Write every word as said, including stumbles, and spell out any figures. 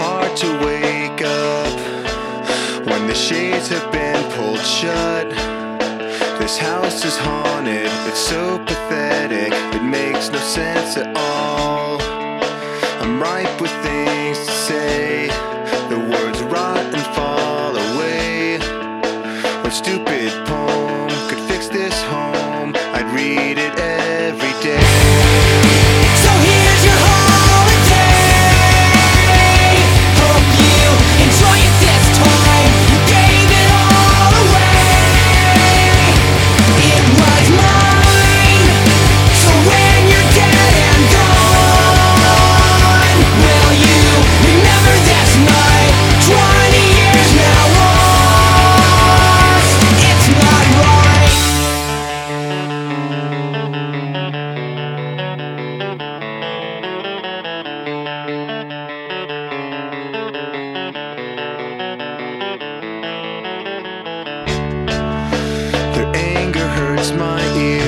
hard to wake up when the shades have been pulled shut. This house is haunted, it's so pathetic, it makes no sense at all. I'm ripe with things to say, the words rot and fall away. What stupid poem could fix this home? I'd read it every day. So here's your holiday. Hope you enjoy it this time. You gave it all away. It was mine. So when you're dead and gone, will you remember this night? Twenty years now lost. It's not right. Their anger hurts my ears.